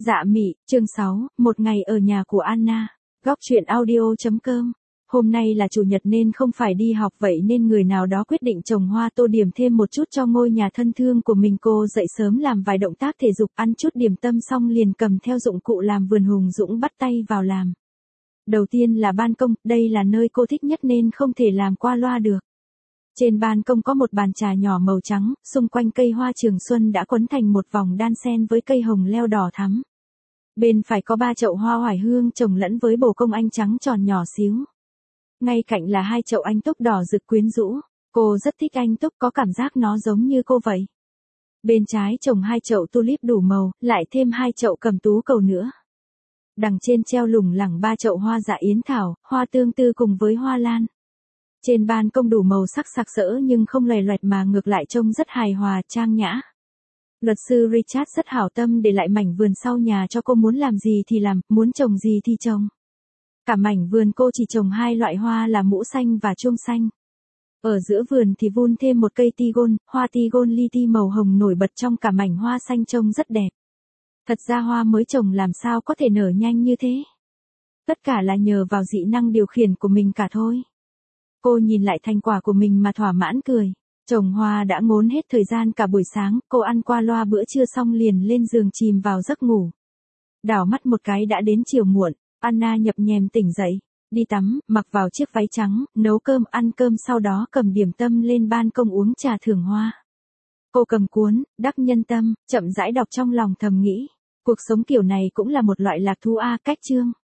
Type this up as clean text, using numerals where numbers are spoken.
Dạ mị, chương 6, một ngày ở nhà của Anna. Góc truyện audio.com. Hôm nay là chủ nhật nên không phải đi học, vậy nên người nào đó quyết định trồng hoa tô điểm thêm một chút cho ngôi nhà thân thương của mình. Cô dậy sớm làm vài động tác thể dục, ăn chút điểm tâm xong liền cầm theo dụng cụ làm vườn hùng dũng bắt tay vào làm. Đầu tiên là ban công, đây là nơi cô thích nhất nên không thể làm qua loa được. Trên ban công có một bàn trà nhỏ màu trắng, xung quanh cây hoa trường xuân đã quấn thành một vòng đan sen với cây hồng leo đỏ thắm. Bên phải có 3 chậu hoa oải hương trồng lẫn với bồ công anh trắng tròn nhỏ xíu. Ngay cạnh là 2 chậu anh túc đỏ rực quyến rũ. Cô rất thích anh túc, có cảm giác nó giống như cô vậy. Bên trái trồng 2 chậu tulip đủ màu, lại thêm 2 chậu cẩm tú cầu nữa. Đằng trên treo lủng lẳng 3 chậu hoa dạ yến thảo, hoa tương tư cùng với hoa lan. Trên ban công đủ màu sắc sặc sỡ nhưng không lòe loẹt mà ngược lại trông rất hài hòa, trang nhã. Luật sư Richard rất hảo tâm để lại mảnh vườn sau nhà cho cô, muốn làm gì thì làm, muốn trồng gì thì trồng. Cả mảnh vườn cô chỉ trồng 2 loại hoa là mũ xanh và chuông xanh. Ở giữa vườn thì vun thêm một cây tigon, hoa tigon li ti màu hồng nổi bật trong cả mảnh hoa xanh trông rất đẹp. Thật ra hoa mới trồng làm sao có thể nở nhanh như thế. Tất cả là nhờ vào dị năng điều khiển của mình cả thôi. Cô nhìn lại thành quả của mình mà thỏa mãn cười. Trồng hoa đã ngốn hết thời gian cả buổi sáng, cô ăn qua loa bữa trưa xong liền lên giường chìm vào giấc ngủ. Đảo mắt một cái đã đến chiều muộn, Anna nhập nhèm tỉnh dậy, đi tắm, mặc vào chiếc váy trắng, nấu cơm, ăn cơm, sau đó cầm điểm tâm lên ban công uống trà thưởng hoa. Cô cầm cuốn Đắc Nhân Tâm, chậm rãi đọc trong lòng thầm nghĩ, cuộc sống kiểu này cũng là một loại lạc thú a, cách chương.